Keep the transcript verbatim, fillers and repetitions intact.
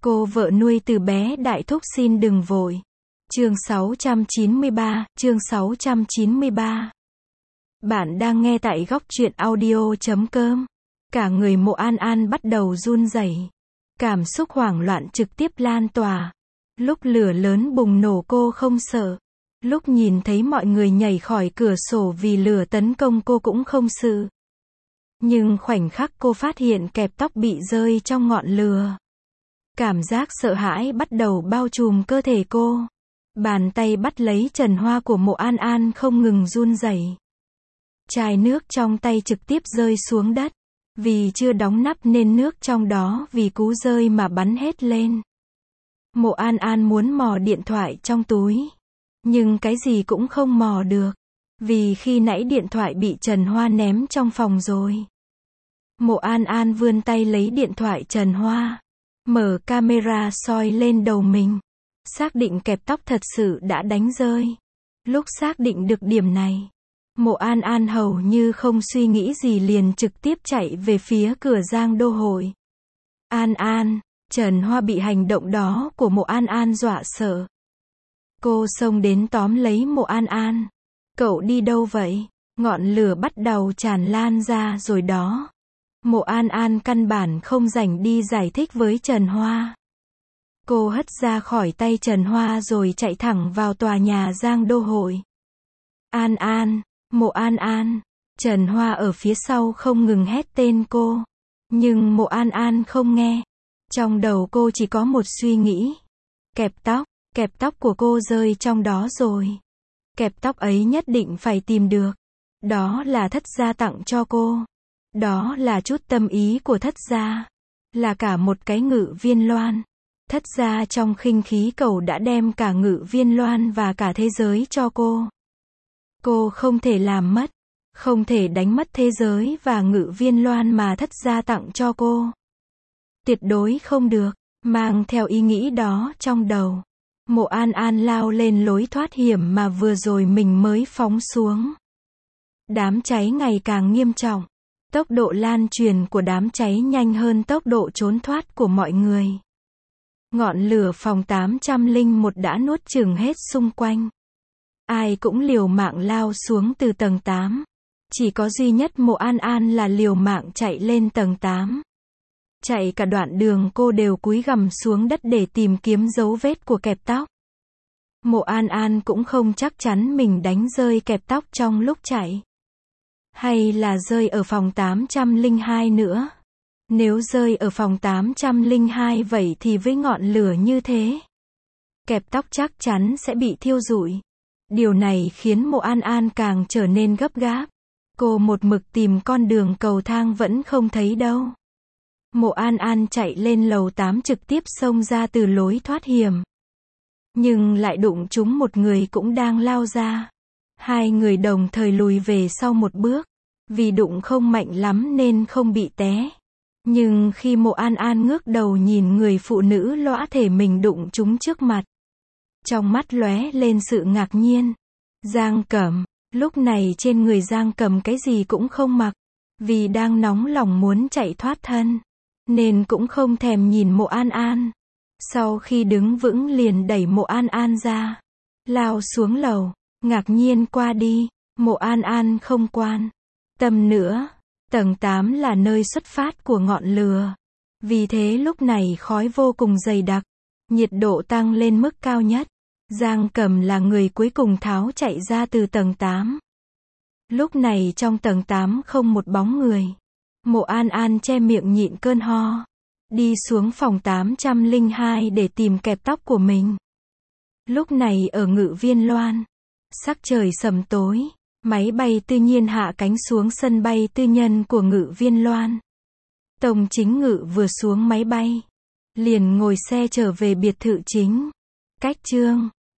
Cô vợ nuôi từ bé đại thúc xin đừng vội. Chương sáu trăm chín mươi ba, chương sáu trăm chín mươi ba. Bạn đang nghe tại góc truyện audio chấm com. Cả người Mộ An An bắt đầu run rẩy. Cảm xúc hoảng loạn trực tiếp lan tỏa. Lúc lửa lớn bùng nổ cô không sợ. Lúc nhìn thấy mọi người nhảy khỏi cửa sổ vì lửa tấn công cô cũng không sợ. Nhưng khoảnh khắc cô phát hiện kẹp tóc bị rơi trong ngọn lửa. Cảm giác sợ hãi bắt đầu bao trùm cơ thể cô. Bàn tay bắt lấy trần hoa của Mộ An An không ngừng run rẩy. Chai nước trong tay trực tiếp rơi xuống đất. Vì chưa đóng nắp nên nước trong đó vì cú rơi mà bắn hết lên. Mộ An An muốn mò điện thoại trong túi. Nhưng cái gì cũng không mò được. Vì khi nãy điện thoại bị Trần Hoa ném trong phòng rồi. Mộ An An vươn tay lấy điện thoại Trần Hoa. Mở camera soi lên đầu mình. Xác định kẹp tóc thật sự đã đánh rơi. Lúc xác định được điểm này, Mộ An An hầu như không suy nghĩ gì liền trực tiếp chạy về phía cửa Giang Đô Hội. An An, Trần Hoa bị hành động đó của Mộ An An dọa sợ. Cô xông đến tóm lấy Mộ An An. Cậu đi đâu vậy? Ngọn lửa bắt đầu tràn lan ra rồi đó. Mộ An An căn bản không rảnh đi giải thích với Trần Hoa. Cô hất ra khỏi tay Trần Hoa rồi chạy thẳng vào tòa nhà Giang Đô Hội. An An, Mộ An An. Trần Hoa ở phía sau không ngừng hét tên cô. Nhưng Mộ An An không nghe. Trong đầu cô chỉ có một suy nghĩ. Kẹp tóc, kẹp tóc của cô rơi trong đó rồi. Kẹp tóc ấy nhất định phải tìm được. Đó là Thất gia tặng cho cô. Đó là chút tâm ý của Thất gia. Là cả một cái Ngự Viên Loan. Thất gia trong khinh khí cầu đã đem cả Ngự Viên Loan và cả thế giới cho cô. Cô không thể làm mất. Không thể đánh mất thế giới và Ngự Viên Loan mà Thất gia tặng cho cô. Tuyệt đối không được. Mang theo ý nghĩ đó trong đầu. Mộ An An lao lên lối thoát hiểm mà vừa rồi mình mới phóng xuống. Đám cháy ngày càng nghiêm trọng. Tốc độ lan truyền của đám cháy nhanh hơn tốc độ trốn thoát của mọi người. Ngọn lửa phòng tám trăm lẻ một đã nuốt chửng hết xung quanh. Ai cũng liều mạng lao xuống từ tầng tám. Chỉ có duy nhất Mộ An An là liều mạng chạy lên tầng tám. Chạy cả đoạn đường cô đều cúi gằm xuống đất để tìm kiếm dấu vết của kẹp tóc. Mộ An An cũng không chắc chắn mình đánh rơi kẹp tóc trong lúc chạy. Hay là rơi ở phòng tám trăm lẻ hai nữa. Nếu rơi ở phòng tám trăm lẻ hai vậy thì với ngọn lửa như thế, kẹp tóc chắc chắn sẽ bị thiêu rụi. Điều này khiến Mộ An An càng trở nên gấp gáp. Cô một mực tìm con đường cầu thang vẫn không thấy đâu. Mộ An An chạy lên lầu tám trực tiếp xông ra từ lối thoát hiểm. Nhưng lại đụng trúng một người cũng đang lao ra. Hai người đồng thời lùi về sau một bước. Vì đụng không mạnh lắm nên không bị té. Nhưng khi Mộ An An ngước đầu nhìn người phụ nữ lõa thể mình đụng trúng trước mặt, trong mắt lóe lên sự ngạc nhiên. Giang Cẩm. Lúc này trên người Giang Cẩm cái gì cũng không mặc. Vì đang nóng lòng muốn chạy thoát thân, nên cũng không thèm nhìn Mộ An An. Sau khi đứng vững liền đẩy Mộ An An ra. Lao xuống lầu. Ngạc nhiên qua đi. Mộ An An không quan tâm nữa. Tầng tám là nơi xuất phát của ngọn lửa. Vì thế lúc này khói vô cùng dày đặc. Nhiệt độ tăng lên mức cao nhất. Giang Cẩm là người cuối cùng tháo chạy ra từ tầng tám. Lúc này trong tầng tám không một bóng người. Mộ An An che miệng nhịn cơn ho. Đi xuống phòng tám trăm lẻ hai để tìm kẹp tóc của mình. Lúc này ở Ngự Viên Loan, sắc trời sầm tối. Máy bay tư nhiên hạ cánh xuống sân bay tư nhân của Ngự Viên Loan. Tông Chính Ngự vừa xuống máy bay, liền ngồi xe trở về biệt thự chính. Cách Trương